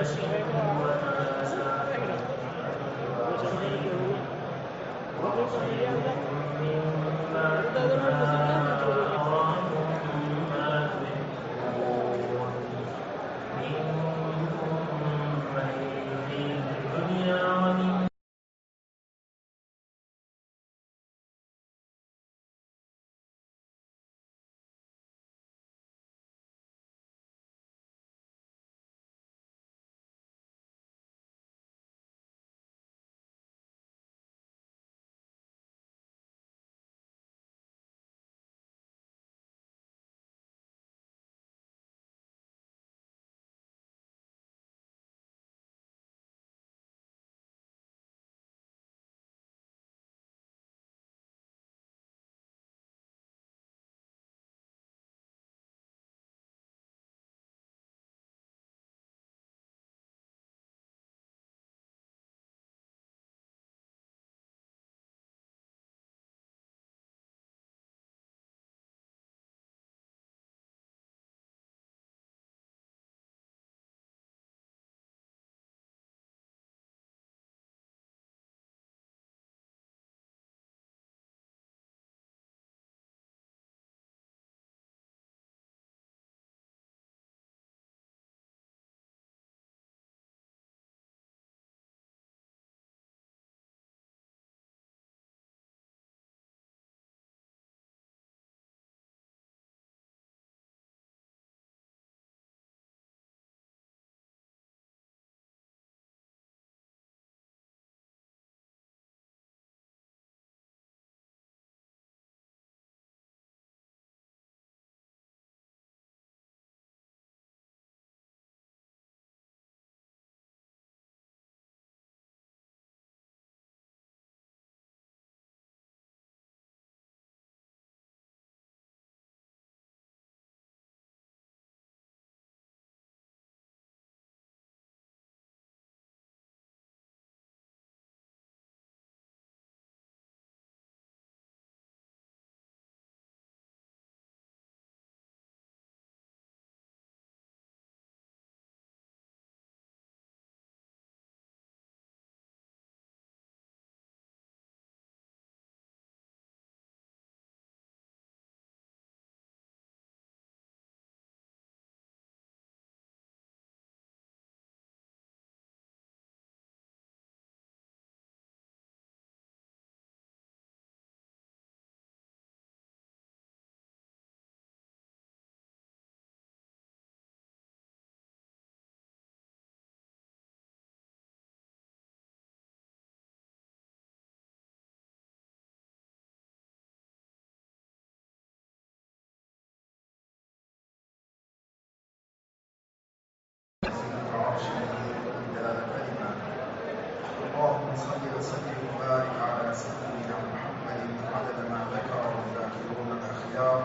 اللهم صل وسلم وبارك على سيدنا محمد عدد ما ذكره الذاكرون الاخيار.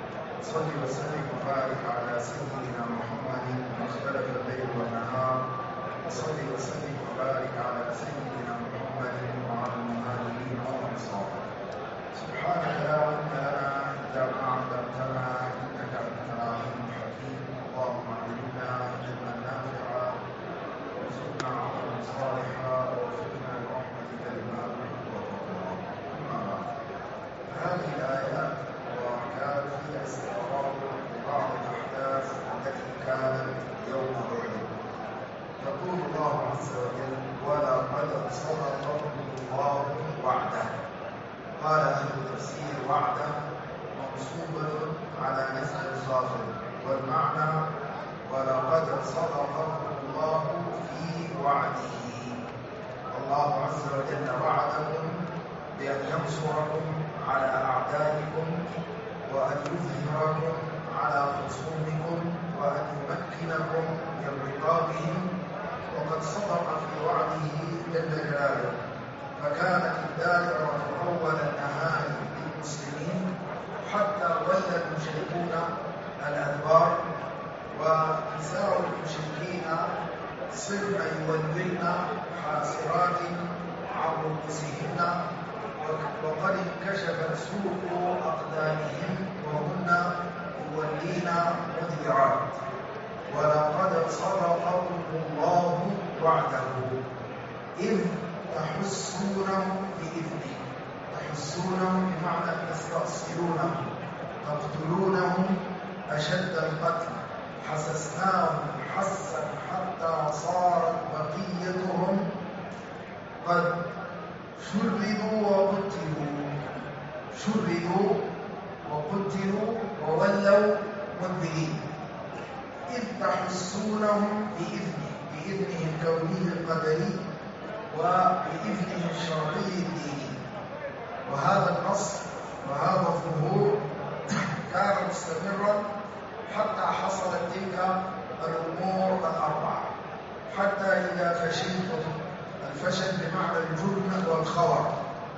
صل وسلم وبارك على سيدنا محمد ما اختلف الليل والنهار. وصل وسلم وبارك على سيدنا محمد وعلى المهاجرين والانصار. سبحانك لا علم لنا الا ما علمتنا انك انت العليم الحكيم. اللهم علمنا علما نافعا وارزقنا عملا صالحا ووفقنا برحمتك لما تحب وترضى. اما بعد، هذه الايات وكانت فيها استقرار لبعض الاحداث التي كانت يوم بدر. يقول الله عز وجل: ولقد صدقكم الله وعده. قال اهل التفسير: وعده منصوبه على نسب الخافض، والمعنى ولقد صدقكم الله في وعده. الله عز وجل وعدكم بأن ينصركم على أعدائكم، وأن يظهركم على خصومكم، وأن يمكنكم من رقابهم، وقد صدق في وعده جل جلاله. فكانت الدائرة أول النهار للمسلمين حتى ولى المشركون الأدبار، ونساء المشركين صرن يولين حاسرات عن رؤوسهن، وقد انكشفت سوق أقدامهن وهن يولين مدبرات. ولقد صدقكم الله وعده إذ تحسونهم بإذنه. تحسونهم بمعنى تستأصلونهم، تقتلونهم أشد القتل. حسسناهم حسا حتى صارت بقيتهم قد شردوا وقتلوا. شردوا وقتلوا وولوا مدبرين. إذ تحسونهم بإذنه الكوني القدري وبإذنه الشرعي الديني. وهذا النص وهذا الظهور كان مستمرا حتى حصلت تلك الأمور الأربعة، حتى إذا فشلتم، الفشل بمعنى الجبن والخور،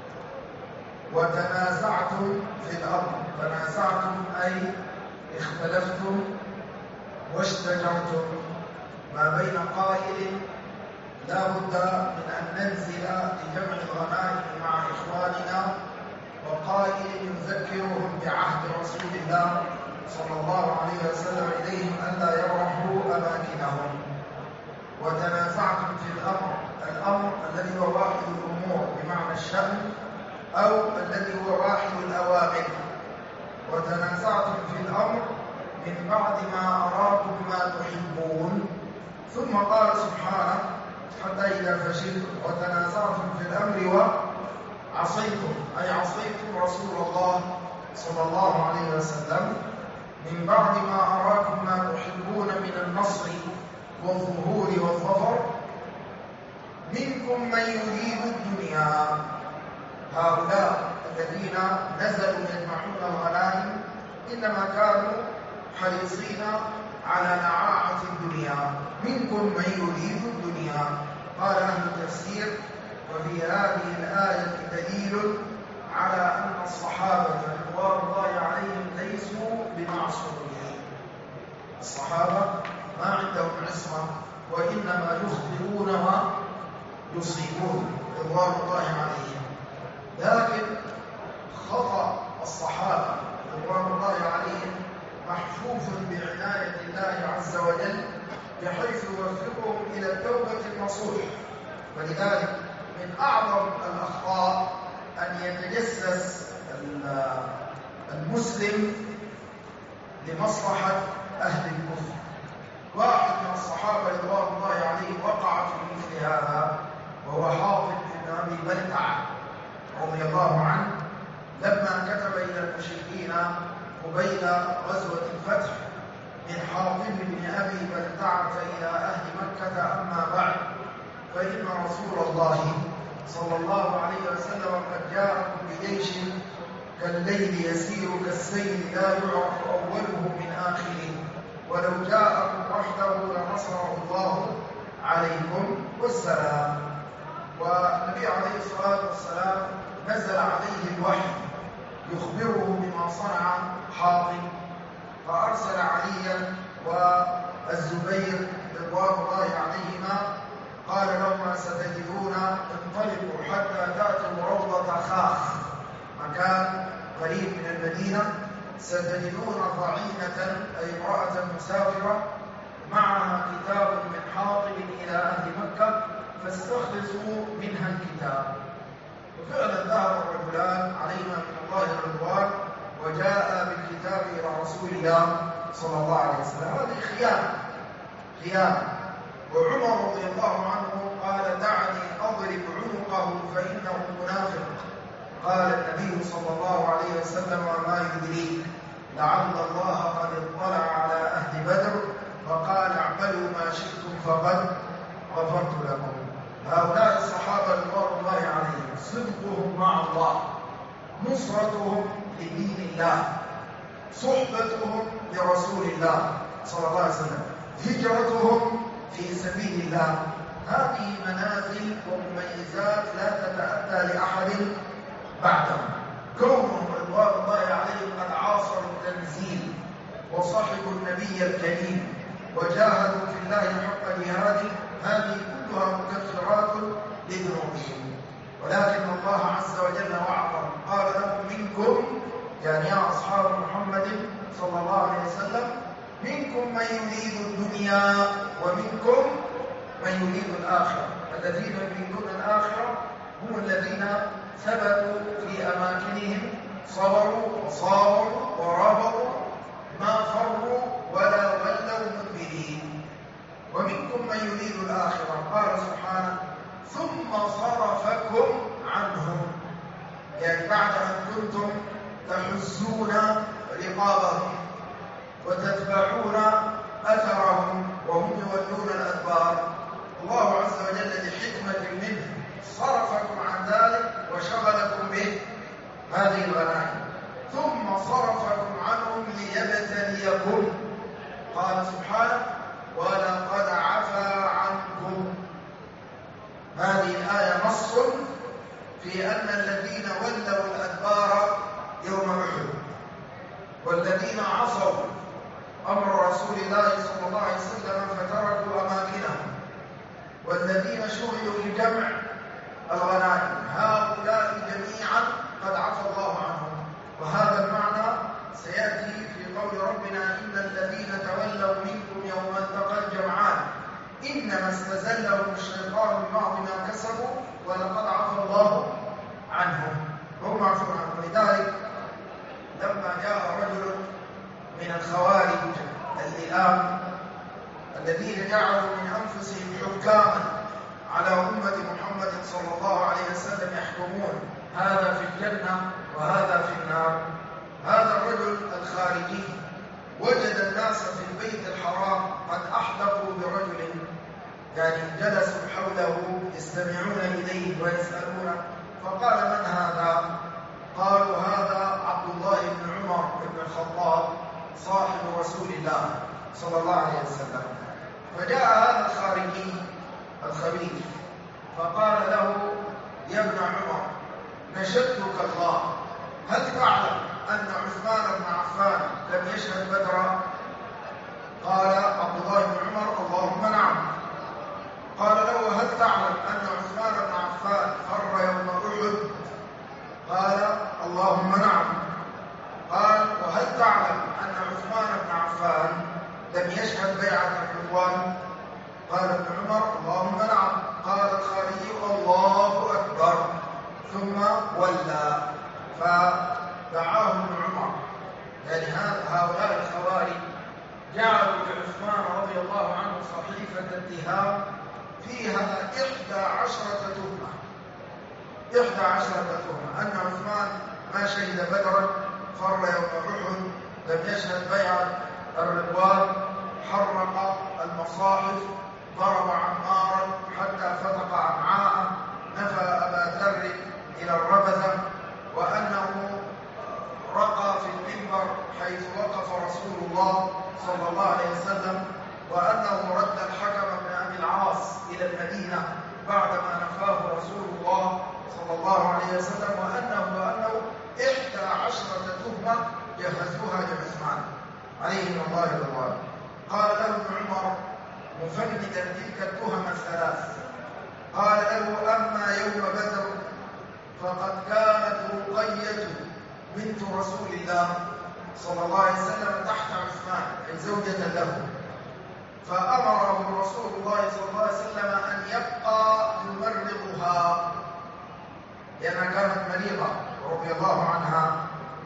وتنازعتم في الأمر. تنازعتم أي اختلفتم واشتجرتم، ما بين قائل لا بد من أن ننزل لجمع الغنائم مع إخواننا، وقائل يذكرهم بعهد رسول الله صلى الله عليه وسلم إليهم ألا يبرحوا أماكنهم. وتنازعتم في الأمر الذي هو واحد الأمور بمعنى الشأن، أو الذي هو واحد الأوامر. وتنازعتم في الأمر من بعد ما أراكم ما تحبون. ثم قال سبحانه حتى إذا فشلتم وتنازعتم في الأمر وعصيتم، أي عصيتم رسول الله صلى الله عليه وسلم، من بعد ما أراكم ما تحبون من النصر والظهور والظفر، منكم من يريد الدنيا. هؤلاء الذين نزلوا يجمعون الغنائم إنما كانوا حريصين على نعاعة الدنيا. منكم من يريد الدنيا. قال أهل التفسير: وفي هذه الآية دليل على أن الصحابة رضوان الله عليهم ليسوا بمعصومين. الصحابة ما عندهم عصمة، وإنما يخطئون ويصيبون رضوان الله عليهم. لكن خطأ الصحابة رضوان الله عليهم محفوف بعناية الله عز وجل، بحيث يوفقهم إلى التوبة النصوح. ولذلك من أعظم الأخطاء أن يتجسس المسلم لمصلحة أهل الكفر. واحد من الصحابة رضوان الله عليه وقع في مثل هذا، وهو حاطب بن أبي بلتعة رضي الله عنه، لما كتب إلى المشركين قبيل غزوة الفتح من حاطب بن أبي بلتعة إلى أهل مكة: أما بعد، فإن رسول الله صلى الله عليه وسلم قد جاءكم بجيش كالليل يسير كالسيل لا يعرف أوله من آخره، ولو جاءكم وحده لنصره الله عليكم والسلام. والنبي عليه الصلاة والسلام نزل عليه الوحي يخبره بما صنع حاطب، فأرسل عليا والزبير رضوان الله عليهما، قال لهما: ستجدون، انطلقوا حتى تأتوا روضة خاخ، مكان قريب من المدينة، ستجدون ضعينة أي امرأة مسافرة معها كتاب من حاطب إلى أهل مكة، فاستخلصوا منها الكتاب. وفعلا ذهب الرجلان عليهما من الله الرضوان وجاء بالكتاب إلى رسول الله صلى الله عليه وسلم. هذه خيانة. وعمر رضي الله عنه قال: دعني أضرب عنقه فإنه منافق. قال النبي صلى الله عليه وسلم: وما يدريك لعل الله قد اطلع على أهل بدر فقال: اعملوا ما شئتم فقد غفرت لكم. هؤلاء الصحابة رضوان الله عليهم صدقهم مع الله، نصرتهم لدين الله، صحبتهم لرسول الله صلى الله عليه وسلم، هجرتهم في سبيل الله، هذه منازل ومميزات لا تتأتى لأحد بعدهم. كونهم رضوان الله عليهم قد عاصروا التنزيل وصحبوا النبي الكريم وجاهدوا في الله حق جهاده، هذه كلها مكفرات لذنوبهم. ولكن الله عز وجل وعظهم، قال لهم: منكم، يعني يا أصحاب محمد صلى الله عليه وسلم، منكم من يريد الدنيا ومنكم من يريد الآخرة. الذين يريدون الآخرة هم الذين ثبتوا في أماكنهم، صبروا وصابروا ورابطوا، ما فروا ولا ولوا مدبرين. ومنكم من يريد الآخرة، قال سبحانه ثم صرفكم عنهم، يعني بعد أن كنتم تحزون رقابهم وتتبعون أثرهم وهم يولون الأدبار، الله عز وجل لحكمة منه صرفكم عن ذلك وشغلكم به هذه الغنائم، ثم صرفكم عنهم ليبتليكم. قال سبحانه ولقد عفا عنكم. هذه الآية نص في أن الذين ولوا الأدبار يوم أحد والذين عصوا أمر رسول الله صلى الله عليه وسلم فتركوا أماكنهم والذين شغلوا بجمع الغنائم، هؤلاء جميعا قد عفى الله عنهم. وهذا المعنى سيأتي في قول ربنا إن الذين تولوا منكم يوم التقى الجمعان إنما استزلهم الشيطان ببعض ما كسبوا ولقد عفى الله عنهم، هم عفوا عنهم. ولذلك لما جاء رجل من الخوارج اللئام الذين جعلوا من أنفسهم حكاما على أمة محمد صلى الله عليه وسلم يحكمون هذا في الجنة وهذا في النار، هذا الرجل الخارجي وجد الناس في البيت الحرام قد أحدقوا برجل، يعني جلسوا حوله يستمعون إليه ويسألونه، فقال من هذا؟ قالوا هذا عبد الله بن عمر بن الخطاب صاحب رسول الله صلى الله عليه وسلم. فجاء هذا الخارجي الخبيث فقال له يا ابن عمر نشدتك الله، هل تعلم أن عثمان بن عفان لم يشهد بدرا؟ قال عبد الله بن عمر اللهم نعم. قال له هل تعلم أن عثمان بن عفان فر يوم أحد؟ قال اللهم نعم. قال وهل تعلم أن عثمان بن عفان لم يشهد بيعة الرضوان؟ قال ابن عمر اللهم نعم. قال الخارجي الله أكبر، ثم ولى فدعاه ابن عمر. يعني هؤلاء الخوارج جعلوا لعثمان رضي الله عنه صحيفة اتهام فيها 11 تهمة، 11 تهمة، أن عثمان ما شهد بدرا، فر يوم أحد، لم يشهد بيعة الرضوان، حرق المصاحف، ضرب عمارا حتى فتق أمعاءه، نفى أبا ذر إلى الربذة، وأنه رقى في المنبر حيث وقف رسول الله صلى الله عليه وسلم، وأنه رد الحكم بن أبي العاص إلى المدينة بعدما نفاه رسول الله صلى الله عليه وسلم، وأنه 11 تهمة جهزوها لعثمان عليه الله الرضوان. قال له ابن عمر مفندا تلك التهم الثلاث، قال له أما يوم بدر فقد كانت رقية بنت رسول الله صلى الله عليه وسلم تحت عثمان أي زوجة له، فأمره رسول الله صلى الله عليه وسلم أن يبقى يمرضها لأنها كانت مريضة رضي الله عنها.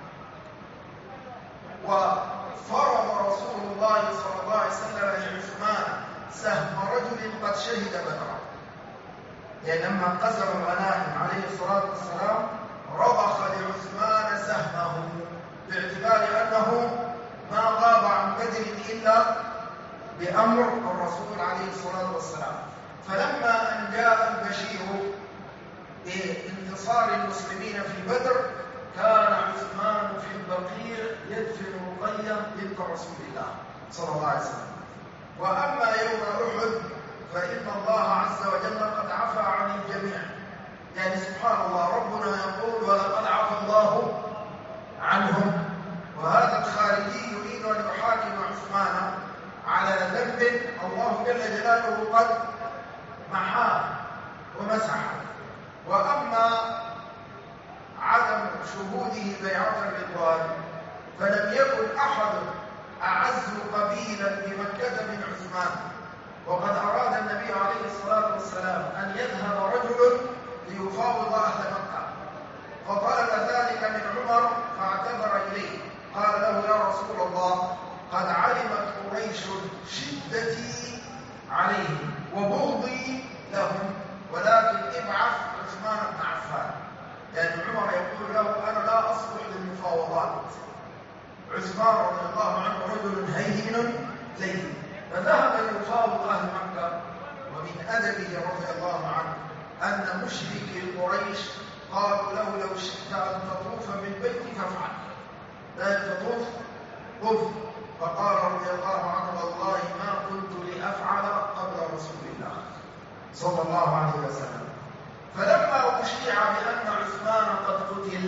وفرض رسول الله صلى الله عليه وسلم لعثمان سهم رجل قد شهد بدرا، يعني لما انقسم الغنائم عليه الصلاة والسلام رضخ لعثمان سهمه باعتبار أنه ما غاب عن بدر إلا بأمر الرسول عليه الصلاة والسلام. فلما أن جاء البشير بانتصار المسلمين في بدر كان عثمان في البقيع يدفن رقية بنت رسول الله صلى الله عليه وسلم. وأما يوم أحد فإن الله عز وجل قد عفى عن الجميع، يعني سبحان الله ربنا يقول ولقد عفى الله عنهم، وهذا الخارجي يريد أن يحاكم عثمان على ذنب الله جل جلاله قد محاه ومسحه. وأما عدم شهوده بيعة الرضوان فلم يكن أحد أعز قبيل بمكة من عثمان، وقد أراد النبي عليه الصلاة والسلام أن يذهب رجل ليفاوض أهل مكة، فطلب ذلك من عمر فاعتذر إليه، قال له: يا رسول الله، قد علمت قريش شدتي عليهم وبغضي لهم، ولكن ابعث عثمان بن عفان. يعني عمر يقول له: أنا لا أصلح للمفاوضات، عثمان رضي الله عنه رجل هين لين، فذهب ليفاوض أهل مكة. ومن أدبه رضي الله عنه أن مشركي قريش قالوا له: لو شئت أن تطوف من بيتك فافعل، لا تطوف طف. فقال رضي الله عنه: والله ما كنت لأفعل قبل رسول الله صلى الله عليه وسلم. فلما أشيع بأن عثمان قد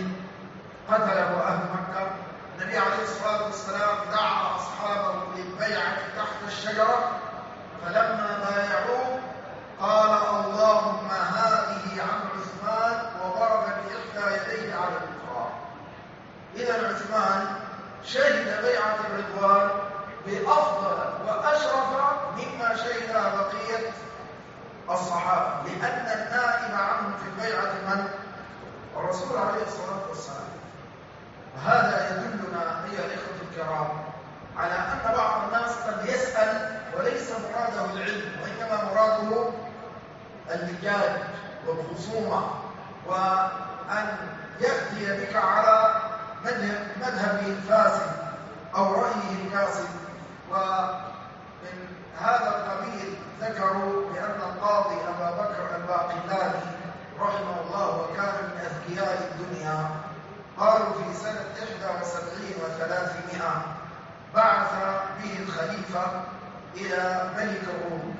قتله أهل مكة، النبي عليه الصلاة والسلام دعا أصحابه للبيعة تحت الشجرة، فلما بايعوه قال: اللهم هذه عن عثمان، وضرب بإحدى يديه على الأخرى. إذا عثمان شهد بيعة الرضوان بأفضل وأشرف مما شهدها بقية الصحابة، لأن النائب عنهم في البيعة من؟ الرسول عليه الصلاة والسلام. وهذا يدلنا أيها الإخوة الكرام على أن بعض الناس قد يسأل وليس مراده العلم، وإنما مراده اللجاج والخصومة، وأن يأتي بك على مذهبه الفاسد أو رأيه الفاسد. ومن هذا القبيل ذكروا بأن القاضي أبا بكر الباقلاني رحمه الله، وكان من أذكياء الدنيا، قالوا في سنة 71 و300 بعث به الخليفة إلى ملك الروم.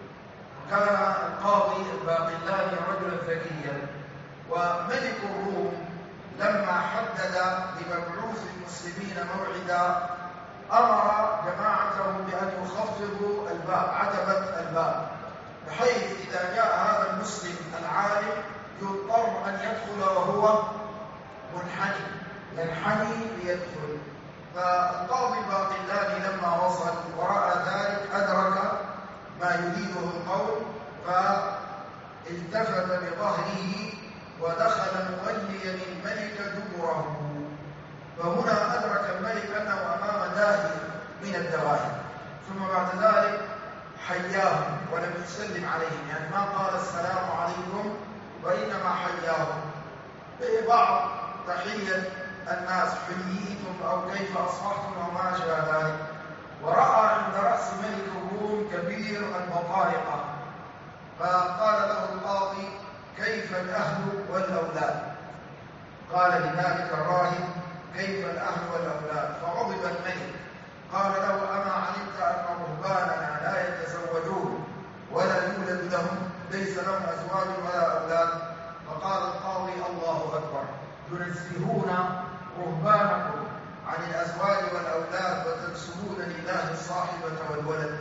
كان القاضي الباقلاني رجلا ذكيا، وملك الروم لما حدد لمبعوث المسلمين موعدا أمر جماعته بأن يخفضوا عتبة الباب، بحيث إذا جاء هذا المسلم العالم يضطر أن يدخل وهو ينحني ليدخل. فالقاضي الباقلاني لما وصل ورأى ذلك أدرك ما يريده القوم، فالتفت بظهره ودخل موليا الملك دبره. فهنا أدرك الملك أنه أمام داهية من الدواهي، ثم بعد ذلك حياهم ولم يسلم عليهم، يعني ما قال السلام عليكم، وإنما حياهم ببعض تحية الناس، حييتم أو كيف أصبحتم أو ما شابه ذلك. ورأى عند رأس ملك الروم كبير البطارقة، فقال له القاضي: كيف الأهل والأولاد؟ قال لذلك الراهب: كيف الأهل والأولاد؟ فغضب الملك، قال له: أما علمت أن رهباننا لا يتزوجون ولا يولد لهم، ليس لهم أزواج ولا أولاد؟ فقال القاضي: الله أكبر، تنزهون رهبانكم عن الأزواج والأولاد وتنسبون لله الصاحبة والولد.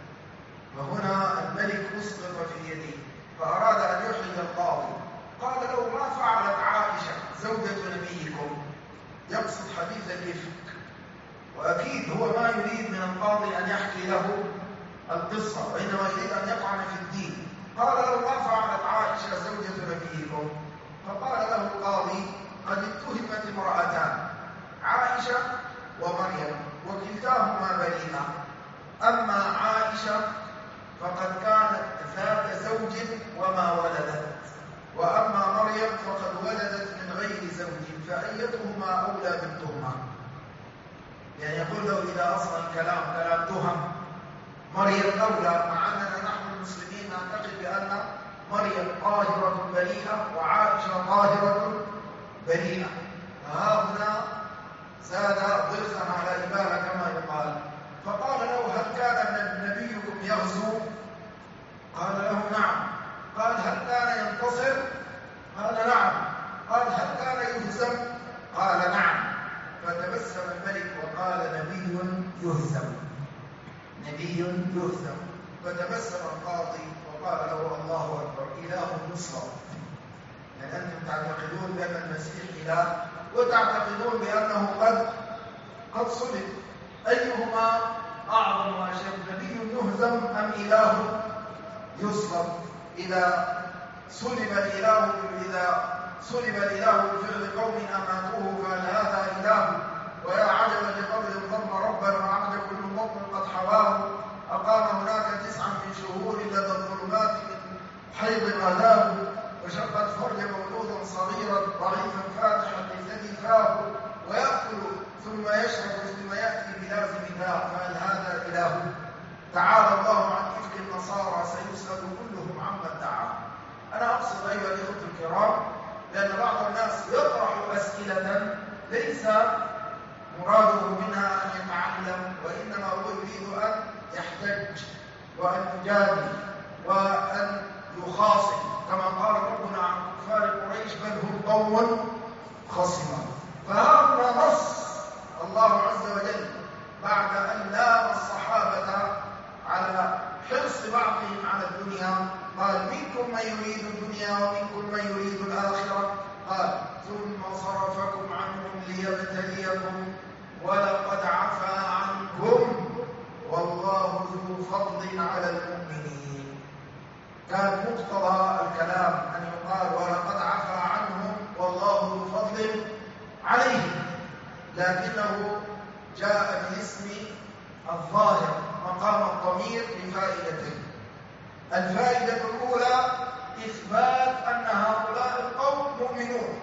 وهنا الملك أسقط في يده، فأراد أن يحرج القاضي. قال له: ما فعلت عائشة زوجة نبيكم؟ يقصد حديث الإفك، وأكيد هو ما يريد من القاضي أن يحكي له القصة، وإنما يريد أن يطعن في الدين. قال له: ما فعلت عائشة زوجة نبيكم؟ فقال له القاضي: قد اتهمت امرأتان، عائشة ومريم، وكلتاهما بريئة. أما عائشة فقد كانت ذات زوج وما ولدت، وأما مريم فقد ولدت من غير زوج، فأيتهما أولى بالتهمة؟ يعني يقول له إذا أصل الكلام كلام تهم، مريم أولى، مع أننا نحن المسلمين نعتقد بأن مريم طاهرة بريئة وعائشة طاهرة بريئة. فها هنا زاد ضيفا على إباحة كما يقال. فقال له: هل كان نبيكم يغزو؟ قال له: نعم. قال: هل كان ينتصر؟ قال: نعم. قال: هل كان يهزم؟ قال: نعم. فتبسم الملك وقال: نبي يهزم، نبي يهزم. فتبسم القاضي وقال له: الله أكبر، إله يصلب. لأن أنتم تعتقدون بأن المسيح إله، وتعتقدون بأنه قد صلب، أيهما أعظم يصلب إذا سلب الإله بفعل قوم أماتوه فهل هذا إله؟ ويا عجبا لقبر ضم ربا وعجب كل بطن قد حواه أقام هناك 9 من شهور لدى الظلمات من حيض أذاه وشقت فرج مولودا صغيرا ضعيفا فاتحا للذي فاه ويأكل ثم يشرب ثم يأتي بلازم داء فهل هذا إله؟ تعالى الله عن إفك النصارى سيسأل كلهم عما ادعى. أنا أقصد أيها الإخوة الكرام لأن بعض الناس يطرح أسئلة ليس مراده منها أن يتعلم، وإنما هو يريد أن يحتج وأن يجادل وأن يخاصم، كما قال ربنا عن كفار قريش بل هم قوم خصما. فهذا نص الله عز وجل بعد أن لام الصحابة على حرص بعضهم على الدنيا قال منكم من يريد الدنيا ومنكم من يريد الآخرة، قال ثم صرفكم عنهم ليبتليكم ولقد عفا عنكم والله ذو فضل على المؤمنين. كان مقتضى الكلام أن يقال ولقد عفا عنهم والله ذو فضل عليهم، لكنه جاء بالاسم الظاهر مقام الضمير لفائدتين. الفائدة الأولى إثبات أن هؤلاء القوم مؤمنون،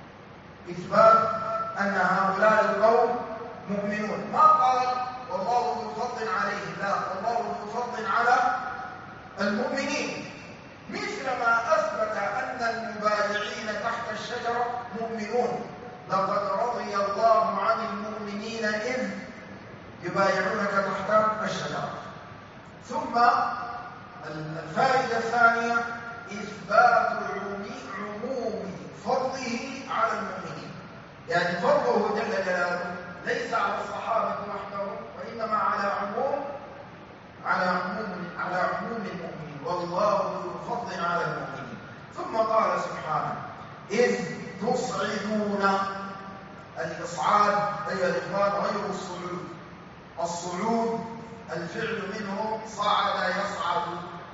إثبات أن هؤلاء القوم مؤمنون، ما قال والله ذو فضل عليهم، لا، والله ذو فضل على المؤمنين، مثلما أثبت أن المبايعين تحت الشجرة مؤمنون، لقد رضي الله عن المؤمنين إذ يبايعونك تحت الشجرة. ثم الفائدة الثانية إثبات عموم فضله على المؤمنين، يعني فضله جل جلاله ليس على الصحابة وحدهم وإنما على عموم المؤمنين، والله ذو فضل على المؤمنين. ثم قال سبحانه إذ تصعدون، الإصعاد أيها الإخوان غير الصعود. الصعود الفعل منه صعد يصعد،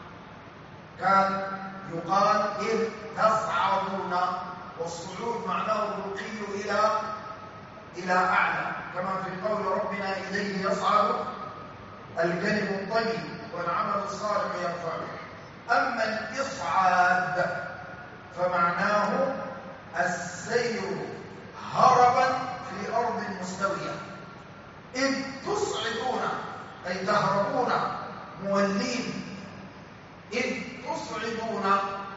كان يقال إذ تصعدون، والصعود معناه الرقي إلى أعلى، كما في قول ربنا إليه يصعد الكلم الطيب والعمل الصالح يرفعه. أما الإصعاد فمعناه السير هربا في أرض مستوية. إذ تصعدون أي تهربون مولين، إذ تصعدون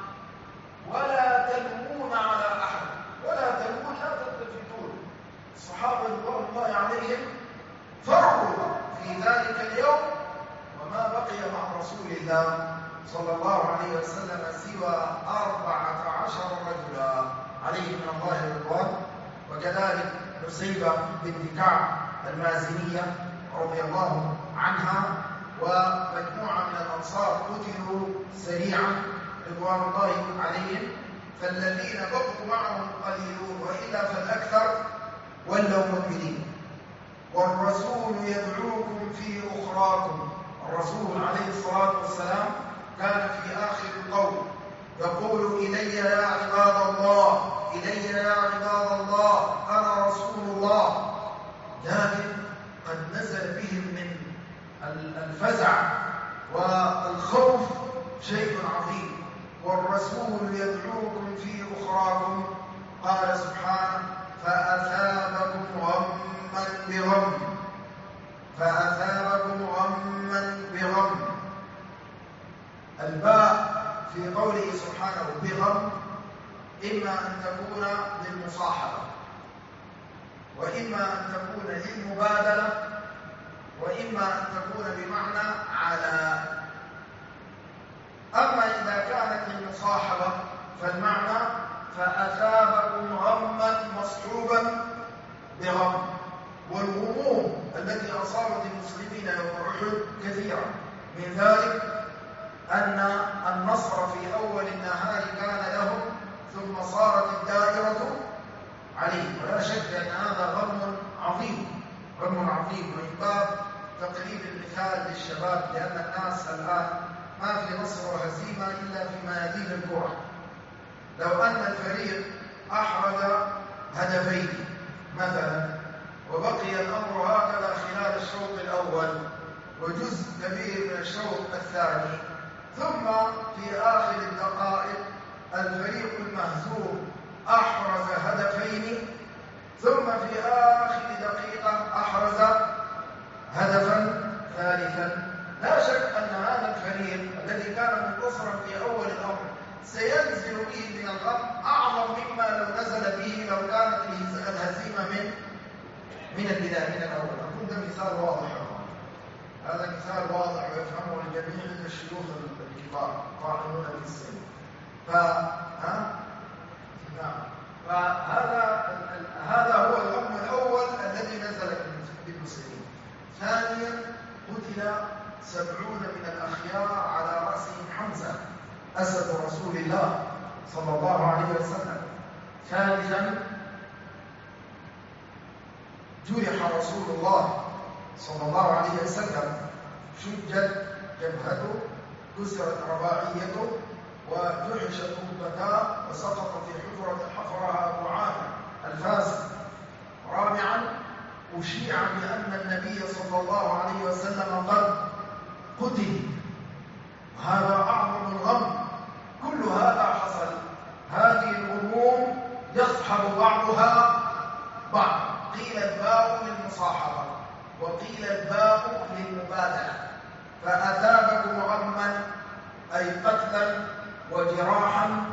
ولا تلوون على أحد، ولا تلوون لا تلتفتون. الصحابة رضوان الله عليهم فروا في ذلك اليوم وما بقي مع رسول الله صلى الله عليه وسلم سوى 14 رجلا عليه من الله رضوان، وكذلك نسيبة بنت كعب المازنية رضي الله عنها ومجموعة من الأنصار قتلوا سريعا رضوان الله عليهم، فالذين بقوا معهم قليلون وإلا فالأكثر ولوا مدبرين. والرسول يدعوكم في أخراكم، الرسول عليه الصلاة والسلام كان في آخر القول يقول إلي يا عباد الله، إلي يا عباد الله أنا رسول الله، لكن قد نزل بهم من الفزع والخوف شيء عظيم. والرسول يدعوكم في أخراكم، قال سبحانه فأثابكم غما بغم، فأثابكم غما بغم. الباء في قوله سبحانه بغم إما أن تكون للمصاحبة، وإما أن تكون للمبادلة، وإما أن تكون بمعنى على. أما إذا كانت للمصاحبة فالمعنى فأثابكم غما مصحوبا بغم. والغموم التي أصابت المسلمين يوم أحد كثيرة، من ذلك أن النصر في أول النهار كان لهم ثم صارت الدائرة عليهم، ولا شك أن هذا غم عظيم، غم عظيم. ومن باب تقريب المثال للشباب، لأن الناس الآن ما في نصر وهزيمة إلا في ميادين الكرة. لو أن الفريق أحرز هدفين مثلا وبقي الأمر هكذا خلال الشوط الأول وجزء كبير من الشوط الثاني، ثم في آخر الدقائق الفريق المهزوم أحرز هدفين، ثم في آخر دقيقة أحرز هدفا ثالثا، لا شك أن هذا الفريق الذي كان منتصرا في أول الأمر سينزل به من الغم أعظم مما لو نزل به لو كانت الهزيمة من البداية من الأول. أقول ده مثال واضح، هذا مثال واضح ويفهمه الجميع إلا الشيوخ الكبار طاعنون في السن. فهذا هو الأمر الأول الذي نزل بالمسلمين. ثانيا قتل 70 من الأخيار على رأسهم حمزة أسد رسول الله صلى الله عليه وسلم. ثالثا جرح رسول الله صلى الله عليه وسلم، شجت جبهته، كسرت رباعيته، وجحشت ركبتاه، وسقط في حفرها أبو عامر الفاسد. رابعا أشيع بأن النبي صلى الله عليه وسلم قد قتل، هذا أعظم الغم. كل هذا حصل، هذه الأمور يصحب بعضها بعض. قيل الباء للمصاحبة وقيل الباء للمبادلة. فأثابكم غما أي قتلا وجراحا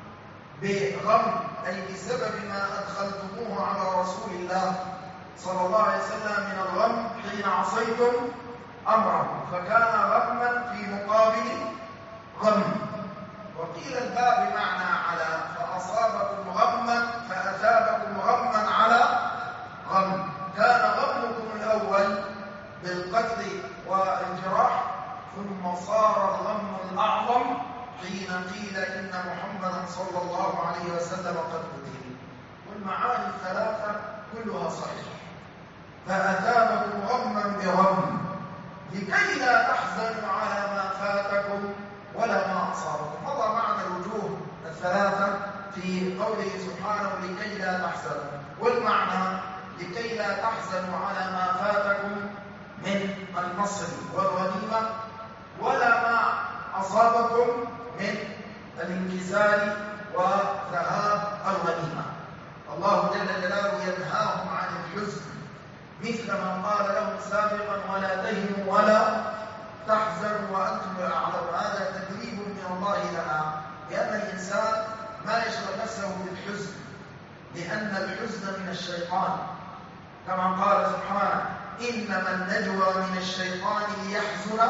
بغم أي بسبب ما أدخلتموه على رسول الله صلى الله عليه وسلم من الغم حين عصيتم أمره، فكان غما في مقابل غم. وقيل الباء بمعنى على، فأصابكم غما فأثابكم غما على غم. كان غمكم الأول بالقتل والجراح، ثم صار الغم الأعظم حين قيل إن محمدا صلى الله عليه وسلم قد قتل. والمعاني الثلاثة كلها صحيحة. فأثابكم غما بغم لكي لا تحزنوا على ما فاتكم ولا ما أصابكم. هذا معنى الوجوه الثلاثة في قوله سبحانه لكي لا تحزنوا. والمعنى لكي لا تحزنوا على ما فاتكم من النصر والغنيمة ولا ما أصابكم من الانكسار وذهاب الغنيمة. الله جل جلاله ينهاهم عن الحزن مثل ما قال لهم سابقا ولا تهنوا ولا تحزنوا وأنتم الأعلون. هذا تدريب من الله لنا، لأن الإنسان ما يشغل نفسه بالحزن، لأن الحزن من الشيطان، كما قال سبحانه إنما النجوى من الشيطان ليحزن،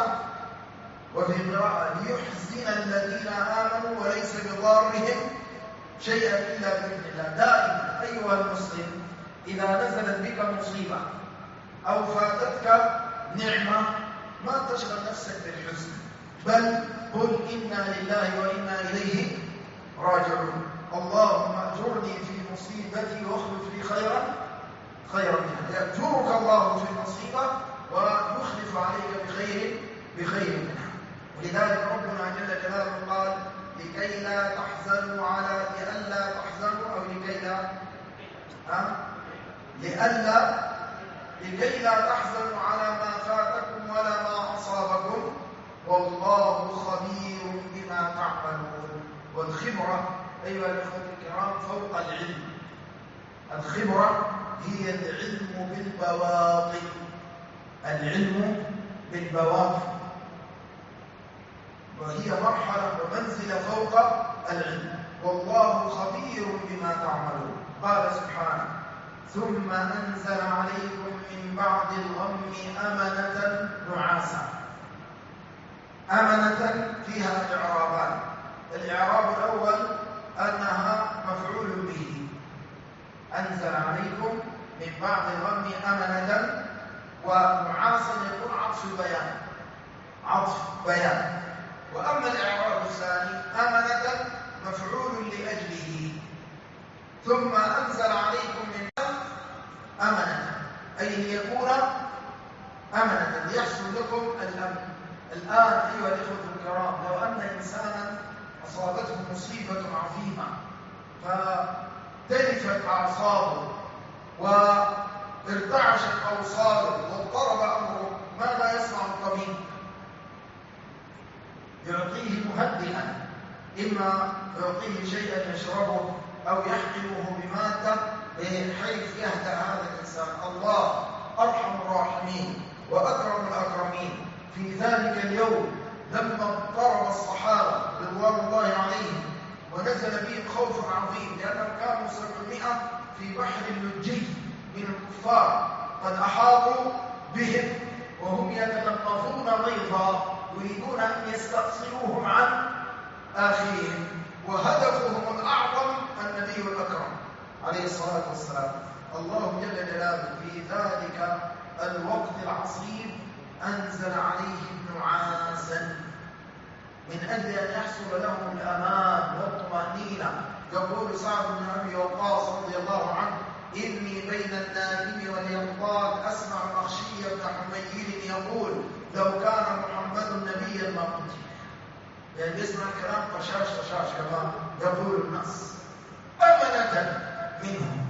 وفي قراءة ليحزن الذين آمنوا وليس بضارهم شيئا إلا بإذن الله. دائما أيها المسلم إذا نزلت بك مصيبة أو فاتتك نعمة ما تشغل نفسك بالحزن، بل قل إنا لله وإنا إليه راجعون. اللهم أجرني في مصيبتي واخلف لي خيرا منها. يأجرك الله في المصيبة ويخلف عليك بخير منها. ولذلك ربنا جل جلاله قال لكي لا تحزنوا على لئلا تحزنوا أو لكي لا تحزنوا على ما فاتكم ولا ما أصابكم والله خبير بما تعملون. والخبرة أيها الأخوة الكرام فوق العلم. الخبرة هي العلم بالبواطن، العلم بالبواطن، وهي مرحلة ومنزلة فوق العلم. والله خبير بما تعملون. قال سبحانه ثم أنزل عليكم من بعد الغم أمنة نعاسا. أمنة فيها إعرابان. الإعراب الأول أنها مفعول به، أنزل عليكم من بعد الغم أمنة، ونعاسا يكون عطف بيان. وأما الإعراب الثاني أمنة مفعول لأجله، ثم أنزل عليكم من أمنة أي ليكون أمنة ليحصل لكم الأمن. الآن أيها الإخوة الكرام، لو أن إنسانا أصابته مصيبة عظيمة فتلفت أعصابه وارتعشت أوصاله واضطرب أمره، ماذا يصنع الطبيب؟ يعطيه مهدئا، إما يعطيه شيئا يشربه أو يحقنه بمادة بحيث يهدأ هذا الإنسان. الله أرحم الراحمين وأكرم الأكرمين في ذلك اليوم لما اضطرب الصحابة رضوان الله عليهم ونزل بهم خوف عظيم، لأنهم كانوا 700 في بحر اللجي من الكفار قد أحاطوا بهم وهم يتلقفون غيظا يريدون أن يستأصلوهم عن آخرهم، وهدفهم الأعظم النبي الأكرم عليه الصلاة والسلام. الله جل جلاله في ذلك الوقت العصيب أنزل عليهم نعاسا من أجل أن يحصل لهم الأمان والطمأنينة. يقول سعد بن أبي وقاص رضي الله عنه: إني بين النائم واليقظان أسمع مخشي بن حمير يقول: لو كان محمد نبيا ما قتل. يعني يسمع الكلام طشاش طشاش كما يقول الناس أمنة منهم.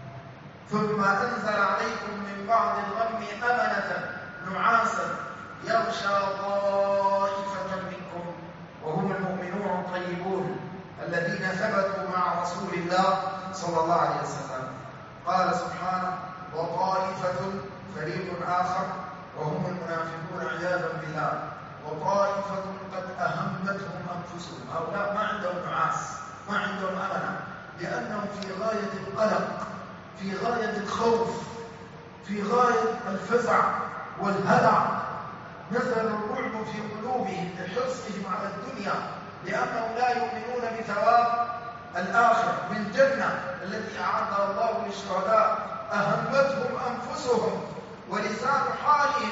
ثم أنزل عليكم من بعد الغم أمنة نعاسا يغشى طائفة منكم وهم المؤمنون الطيبون الذين ثبتوا مع رسول الله صلى الله عليه وسلم. قال سبحانه: وطائفة فريق آخر وهم المنافقون عياذا بالله، وطائفة قد أهمتهم أنفسهم. هؤلاء ما عندهم نعاس، ما عندهم أمنة، لأنهم في غاية القلق، في غاية الخوف، في غاية الفزع والهلع. نزل الرعب في قلوبهم لحرصهم على الدنيا، لأنهم لا يؤمنون بثواب الآخرة بالجنة التي أعدها الله للشهداء. أهمتهم أنفسهم ولسان حالهم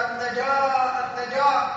النجاة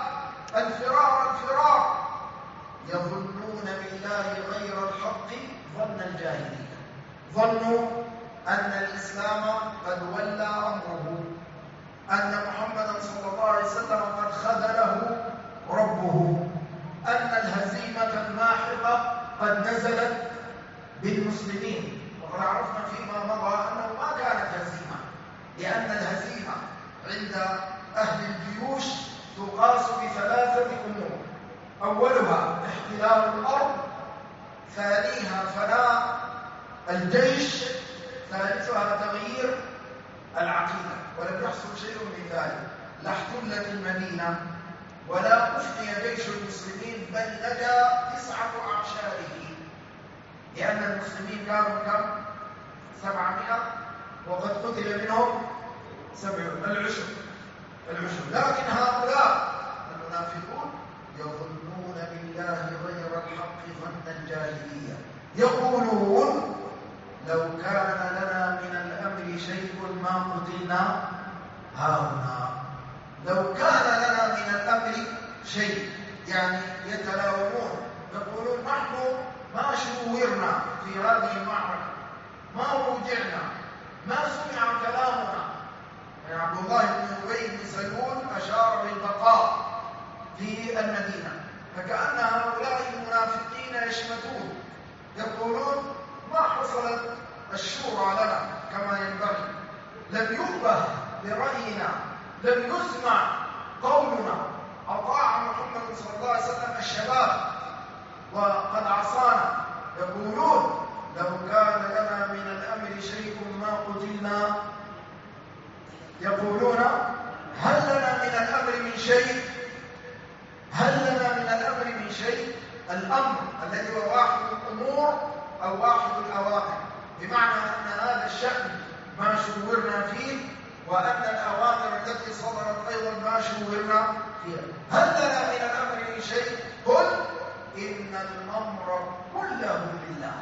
الفرار. يظنون بالله غير الحق ظن الجاهلية، ظنوا أن الإسلام قد ولى أمره، أن محمدا صلى الله عليه وسلم قد خذله ربه، أن الهزيمة الماحقة قد نزلت بالمسلمين. وقد عرفنا فيما مضى أنه ما كانت هزيمة، لأن الهزيمة عند أهل الجيوش تقاس بثلاثة أمور: أولها احتلال الأرض، ثانيها فناء الجيش، ثالثها تغيير العقيدة. ولم يحصل شيء من ذلك، لا احتلت المدينة ولا أفني جيش المسلمين، بل نجا 9 أعشاره، لأن المسلمين كانوا كم؟ 700 وقد قتل منهم 70، العشر. لكن هؤلاء المنافقون يظنون بالله غير الحق ظن الجاهلية، يقولون: لو كان لنا من الأمر شيء ما قتلنا هاهنا. لو كان لنا من الأمر شيء، يعني يتلاومون، يقولون: نحن ما شورنا في هذه المعركة، ما رجعنا، ما سمع كلامنا. يعني عبد الله بن أبي بن سلول أشار بالبقاء في المدينة، فكأن هؤلاء المنافقين يشمتون، يقولون: ما حصلت الشورى لنا كما ينبغي، لم ينبه برأينا، لم يسمع قولنا، أطاع محمد صلى الله عليه وسلم الشباب وقد عصانا. يقولون: لو كان لنا من الأمر شيء ما قتلنا. يقولون: هل لنا من الأمر من شيء؟ هل لنا من الأمر من شيء؟ الأمر الذي هو واحد الأمور أو واحد الأوامر، بمعنى أن هذا الشأن ما شورنا فيه، وأن الأوامر التي صدرت أيضا ما شورنا فيها. هل لنا من الأمر من شيء؟ قل إن الأمر كله لله.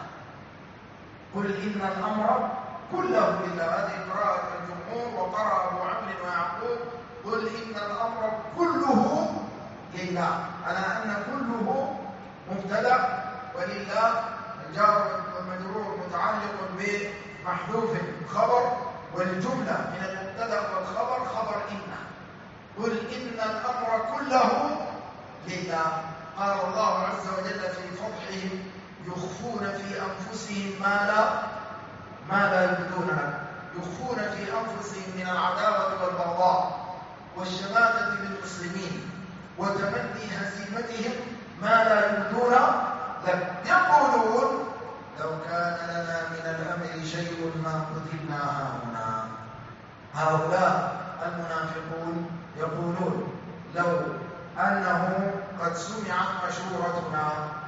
قل إن الأمر كله لله. هذه قراءة الجمهور، وقرأ أبو عمرو ويعقوب: قل إن الأمر كله لله، على أن كله مبتدأ، ولله الجار والمجرور متعلق بمحذوف خبر، والجملة من المبتدأ والخبر خبر إن. قل إن الأمر كله كله لله. قال الله عز وجل في فضحهم يخفون في أنفسهم ما لا يبدون لك، يخفون في أنفسهم من العداوة والبغضاء والشماتة بالمسلمين وتمني هزيمتهم ما لا يبدون لك. يقولون لو كان لنا من الأمر شيء ما قتلنا هاهنا. هؤلاء المنافقون يقولون لو أنه قد سمعت مشورتنا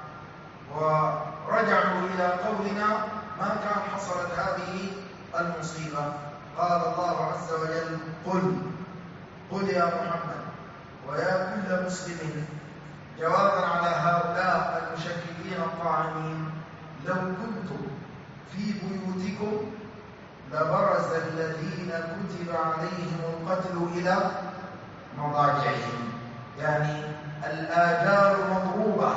ورجعوا إلى قولنا ما كان حصلت هذه المصيبة. قال الله عز وجل قل يا محمد ويا كل مسلم جوابا على هؤلاء المشككين الطاعنين: لو كنتم في بيوتكم لبرز الذين كتب عليهم القتل إلى مضاجعهم. يعني الآجال مضروبة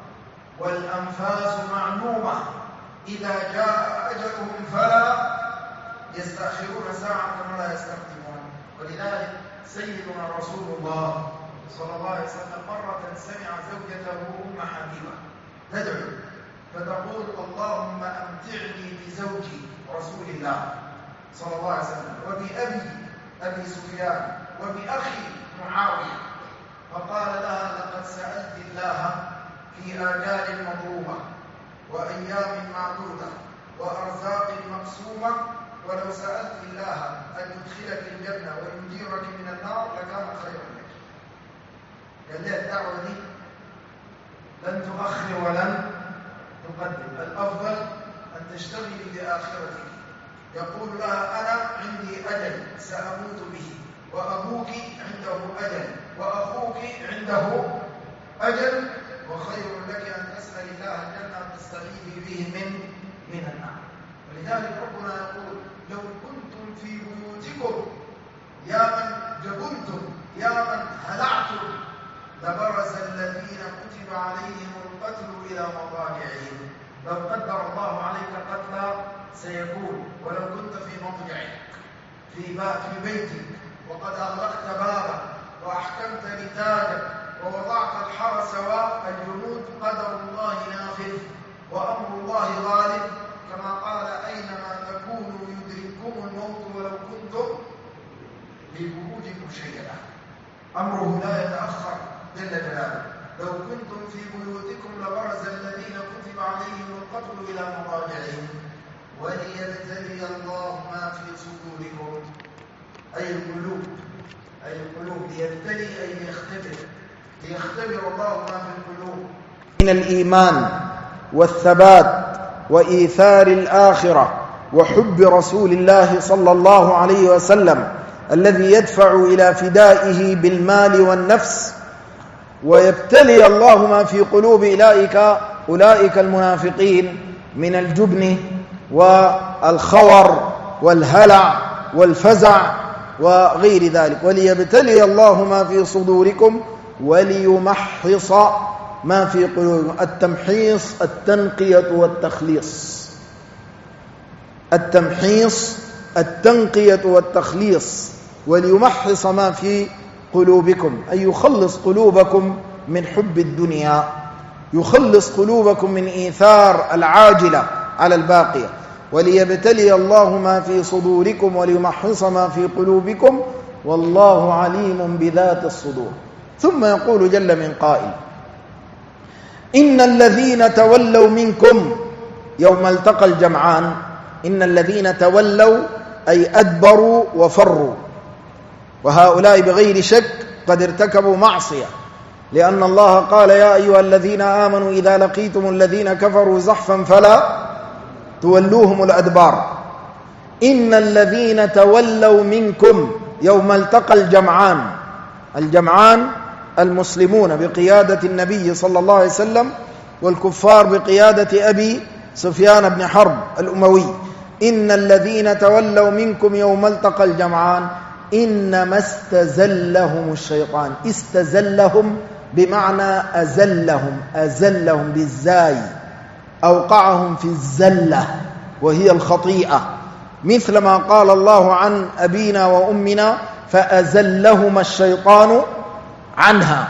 والأنفاس معلومة، إذا جاء أجلهم فلا يستأخرون ساعة ولا يستقدمون. ولذلك سيدنا رسول الله صلى الله عليه وسلم مرة سمع زوجته أم حبيبة تدعو فتقول: اللهم أمتعني بزوجي رسول الله صلى الله عليه وسلم وبأبي أبي سفيان وبأخي معاوية. فقال لها: لقد سألت الله في آجال مضروبة وأيام معدودة وأرزاق مقسومة، ولو سألت الله أن يدخلك الجنة ويجيرك من النار لكان خيرا لك. قال لها الدعوة دي لن تؤخر ولن تقدم، الأفضل أن تشتغلي بآخرتك. يقول لها: أنا عندي أجل سأموت به، وأبوك عنده أجل، وأخوك عنده أجل، وخير لك أن تسأل الله الجنة تستغيثي به من النار. ولذلك ربنا يقول: لو كنتم في بيوتكم يا من جبنتم يا من هلعتم لبرز الذين كتب عليهم القتل إلى مضاجعهم. لو قدر الله عليك قتلا سيكون، ولو كنت في مضجعك في بيتك وقد أغلقت بابك وأحكمت رتاجك ووضعت الحرس والجنود، قدر الله نافذ وأمر الله غالب، كما قال: أينما تكونوا يدرككم الموت ولو كنتم في بروجكم شيئا. أمره لا يتأخر جل جلاله. لو كنتم في بيوتكم لبرز الذين كتب عليهم القتل إلى مضاجعهم وليبتلي الله ما في صدوركم، أي القلوب ليبتلي أي ليختبر الله ما في القلوب من الإيمان والثبات وإيثار الآخرة وحب رسول الله صلى الله عليه وسلم الذي يدفع إلى فدائه بالمال والنفس. ويبتلي الله ما في قلوب أولئك المنافقين من الجبن والخور والهلع والفزع وغير ذلك. وليبتلي الله ما في صدوركم وليمحص ما في قلوبكم. التمحيص التنقية والتخليص. التمحيص التنقية والتخليص. وليمحص ما في قلوبكم أي يخلص قلوبكم من حب الدنيا، يخلص قلوبكم من إيثار العاجلة على الباقية. وليبتلي الله ما في صدوركم وليمحص ما في قلوبكم والله عليم بذات الصدور. ثم يقول جل من قائل: إن الذين تولوا منكم يوم التقى الجمعان. إن الذين تولوا أي أدبروا وفروا، وهؤلاء بغير شك قد ارتكبوا معصية، لأن الله قال: يا أيها الذين آمنوا إذا لقيتم الذين كفروا زحفا فلا تولوهم الأدبار. إن الذين تولوا منكم يوم التقى الجمعان. الجمعان المسلمون بقيادة النبي صلى الله عليه وسلم والكفار بقيادة أبي سفيان بن حرب الأموي. إن الذين تولوا منكم يوم التقى الجمعان إنما استزلهم الشيطان. استزلهم بمعنى أزلهم بالزاي، أوقعهم في الزلة وهي الخطيئة، مثل ما قال الله عن أبينا وأمنا: فأزلهما الشيطان عنها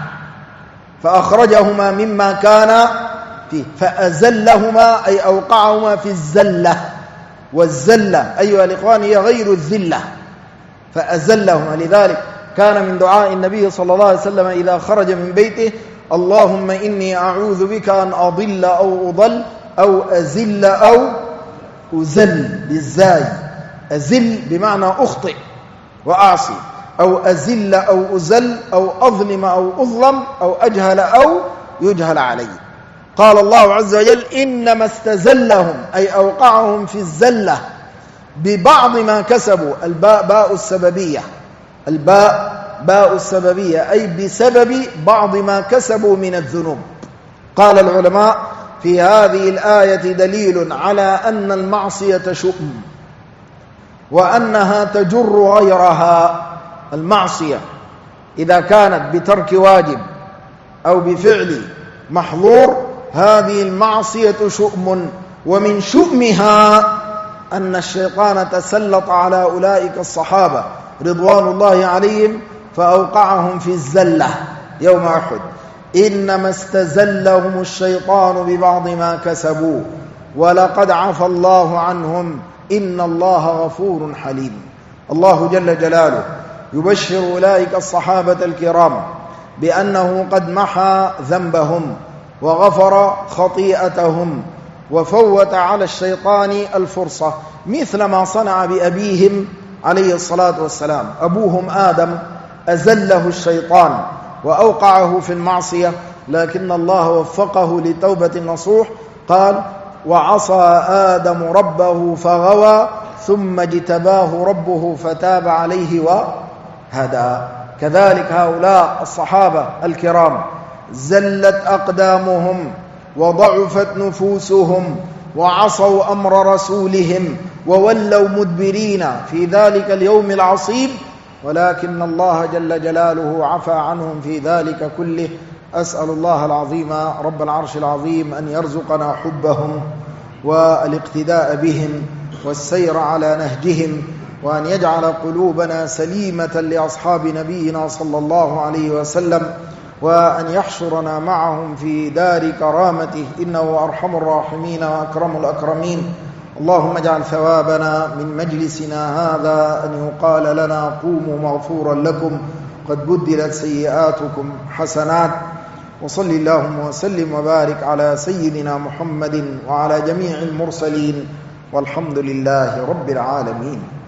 فأخرجهما مما كان فيه، فأزلهما أي أوقعهما في الزلة، والزلة أيها الإخوان هي غير الذلة، فأزلهما. لذلك كان من دعاء النبي صلى الله عليه وسلم إذا خرج من بيته: اللهم إني أعوذ بك أن أضل أو أضل أو أزل أو أزل بالزاي، أزل بمعنى أخطئ وأعصي، أو أزل أو أزل أو أظلم أو أظلم أو أجهل أو يجهل علي. قال الله عز وجل: إنما استزلهم أي أوقعهم في الزلة ببعض ما كسبوا. الباء باء السببية، الباء باء السببية أي بسبب بعض ما كسبوا من الذنوب. قال العلماء: في هذه الآية دليل على أن المعصية شؤم وأنها تجر غيرها. المعصية إذا كانت بترك واجب أو بفعل محظور، هذه المعصية شؤم، ومن شؤمها أن الشيطان تسلط على أولئك الصحابة رضوان الله عليهم فأوقعهم في الزلة يوم أحد. إنما استزلهم الشيطان ببعض ما كسبوا ولقد عفى الله عنهم إن الله غفور حليم. الله جل جلاله يبشر أولئك الصحابة الكرام بأنه قد محى ذنبهم وغفر خطيئتهم وفوت على الشيطان الفرصة، مثل ما صنع بأبيهم عليه الصلاة والسلام. أبوهم آدم أزله الشيطان وأوقعه في المعصية، لكن الله وفقه لتوبة النصوح. قال: وعصى آدم ربه فغوى ثم اجتباه ربه فتاب عليه وهدى. كذلك هؤلاء الصحابة الكرام زلت أقدامهم وضعفت نفوسهم وعصوا أمر رسولهم وولوا مدبرين في ذلك اليوم العصيب، ولكن الله جل جلاله عفى عنهم في ذلك كله. أسأل الله العظيم رب العرش العظيم أن يرزقنا حبهم والاقتداء بهم والسير على نهجهم، وأن يجعل قلوبنا سليمة لأصحاب نبينا صلى الله عليه وسلم، وأن يحشرنا معهم في دار كرامته، إنه أرحم الراحمين وأكرم الأكرمين. اللهم اجعل ثوابنا من مجلسنا هذا أن يقال لنا: قوموا مغفورا لكم قد بدلت سيئاتكم حسنات. وصل اللهم وسلم وبارك على سيدنا محمد وعلى جميع المرسلين، والحمد لله رب العالمين.